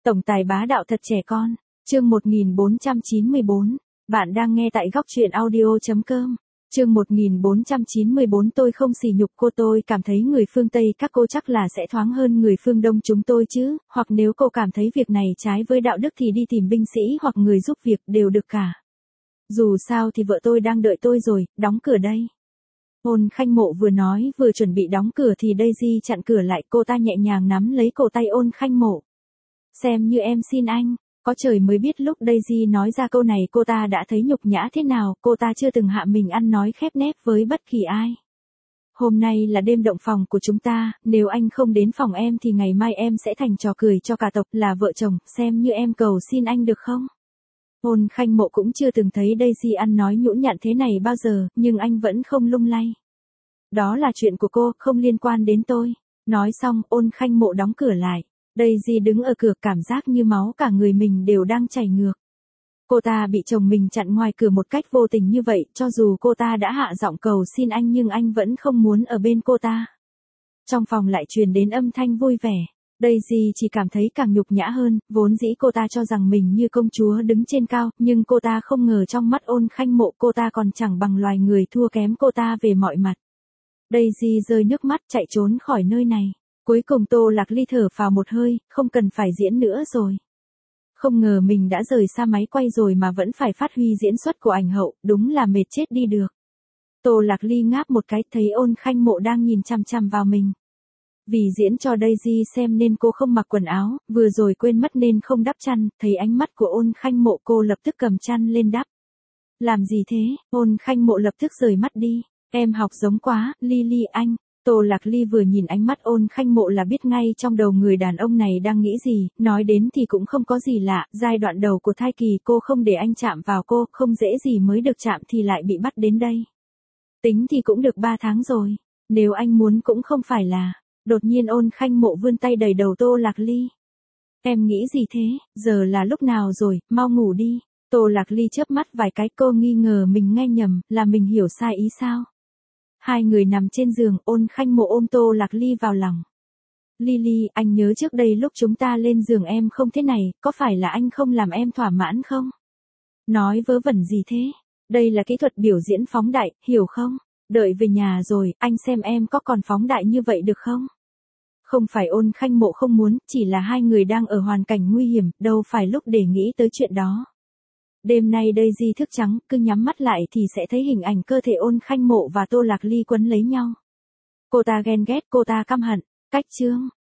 Tổng tài bá đạo thật trẻ con. Chương 1494. Bạn đang nghe tại góc truyện audio.com. Chương 1494. Tôi không sỉ nhục cô, tôi cảm thấy người phương Tây các cô chắc là sẽ thoáng hơn người phương Đông chúng tôi chứ, hoặc nếu cô cảm thấy việc này trái với đạo đức thì đi tìm binh sĩ hoặc người giúp việc đều được cả. Dù sao thì vợ tôi đang đợi tôi rồi, đóng cửa đây. Ôn Khanh Mộ vừa nói vừa chuẩn bị đóng cửa thì Daisy chặn cửa lại, cô ta nhẹ nhàng nắm lấy cổ tay Ôn Khanh Mộ. Xem như em xin anh. Có trời mới biết lúc Daisy nói ra câu này cô ta đã thấy nhục nhã thế nào, cô ta chưa từng hạ mình ăn nói khép nép với bất kỳ ai. Hôm nay là đêm động phòng của chúng ta, nếu anh không đến phòng em thì ngày mai em sẽ thành trò cười cho cả tộc, là vợ chồng, xem như em cầu xin anh được không? Ôn Khanh Mộ cũng chưa từng thấy Daisy ăn nói nhũn nhặn thế này bao giờ, nhưng anh vẫn không lung lay. Đó là chuyện của cô, không liên quan đến tôi. Nói xong, Ôn Khanh Mộ đóng cửa lại. Daisy đứng ở cửa cảm giác như máu cả người mình đều đang chảy ngược. Cô ta bị chồng mình chặn ngoài cửa một cách vô tình như vậy, cho dù cô ta đã hạ giọng cầu xin anh nhưng anh vẫn không muốn ở bên cô ta. Trong phòng lại truyền đến âm thanh vui vẻ. Daisy chỉ cảm thấy càng nhục nhã hơn, vốn dĩ cô ta cho rằng mình như công chúa đứng trên cao, nhưng cô ta không ngờ trong mắt Ôn Khanh Mộ cô ta còn chẳng bằng loài người, thua kém cô ta về mọi mặt. Daisy rơi nước mắt chạy trốn khỏi nơi này. Cuối cùng Tô Lạc Ly thở phào một hơi, không cần phải diễn nữa rồi. Không ngờ mình đã rời xa máy quay rồi mà vẫn phải phát huy diễn xuất của ảnh hậu, đúng là mệt chết đi được. Tô Lạc Ly ngáp một cái, thấy Ôn Khanh Mộ đang nhìn chằm chằm vào mình. Vì diễn cho Daisy xem nên cô không mặc quần áo, vừa rồi quên mất nên không đắp chăn, thấy ánh mắt của Ôn Khanh Mộ cô lập tức cầm chăn lên đắp. Làm gì thế? Ôn Khanh Mộ lập tức rời mắt đi. Em học giống quá, Ly anh. Tô Lạc Ly vừa nhìn ánh mắt Ôn Khanh Mộ là biết ngay trong đầu người đàn ông này đang nghĩ gì, nói đến thì cũng không có gì lạ, giai đoạn đầu của thai kỳ cô không để anh chạm vào cô, không dễ gì mới được chạm thì lại bị bắt đến đây. Tính thì cũng được 3 tháng rồi, nếu anh muốn cũng không phải là. Đột nhiên Ôn Khanh Mộ vươn tay đẩy đầu Tô Lạc Ly. Em nghĩ gì thế, giờ là lúc nào rồi, mau ngủ đi. Tô Lạc Ly chớp mắt vài cái, cô nghi ngờ mình nghe nhầm, là mình hiểu sai ý sao? Hai người nằm trên giường, Ôn Khanh Mộ ôm Tô Lạc Ly vào lòng. Ly, anh nhớ trước đây lúc chúng ta lên giường em không thế này, có phải là anh không làm em thỏa mãn không? Nói vớ vẩn gì thế? Đây là kỹ thuật biểu diễn phóng đại, hiểu không? Đợi về nhà rồi, anh xem em có còn phóng đại như vậy được không? Không phải Ôn Khanh Mộ không muốn, chỉ là hai người đang ở hoàn cảnh nguy hiểm, đâu phải lúc để nghĩ tới chuyện đó. Đêm nay Daisy thức trắng, cứ nhắm mắt lại thì sẽ thấy hình ảnh cơ thể Ôn Khanh Mộ và Tô Lạc Ly quấn lấy nhau. Cô ta ghen ghét, cô ta căm hận. Cách chương.